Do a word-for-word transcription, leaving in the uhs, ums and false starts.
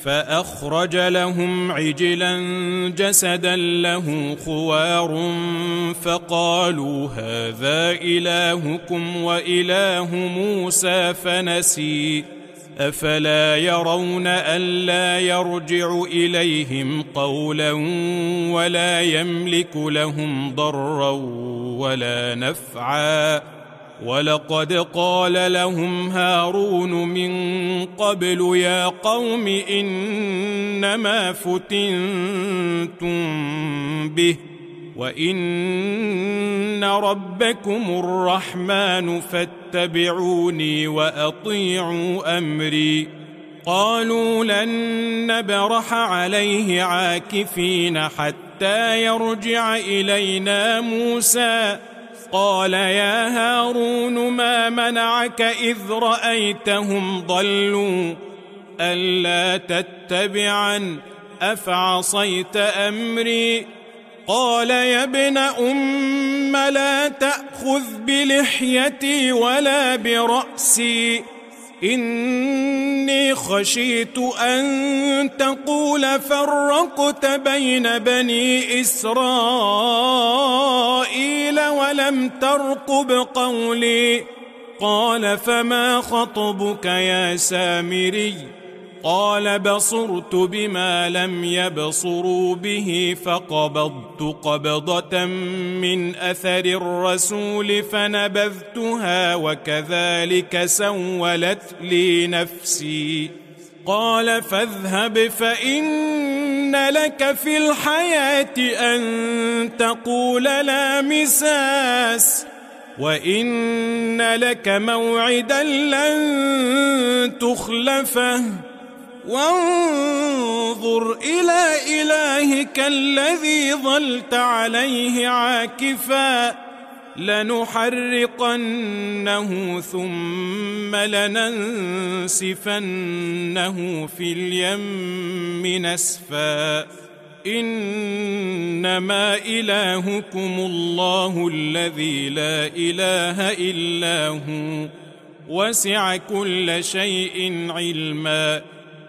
فأخرج لهم عجلا جسدا له خوار فقالوا هذا إلهكم وإله موسى فنسي أفلا يرون ألا يرجع إليهم قولا ولا يملك لهم ضرا ولا نفعا ولقد قال لهم هارون من قبل يا قوم إنما فتنتم به وإن ربكم الرحمن فاتبعوني وأطيعوا أمري قالوا لن نبرح عليه عاكفين حتى يرجع إلينا موسى قال يا هارون ما منعك إذ رأيتهم ضلوا ألا تتبعن أفعصيت أمري قال يا ابن أم لا تأخذ بلحيتي ولا برأسي إني خشيت أن تقول فرقت بين بني إسرائيل ولم ترقب قولي قال فما خطبك يا سامري قال بصرت بما لم يبصروا به فقبضت قبضة من أثر الرسول فنبذتها وكذلك سولت لي نفسي قال فاذهب فإن لك في الحياة أن تقول لا مساس وإن لك موعدا لن تخلفه وانظر إلى إلهك الذي ظلت عليه عاكفا لنحرقنه ثم لننسفنه في اليم نسفا إنما إلهكم الله الذي لا إله إلا هو وسع كل شيء علما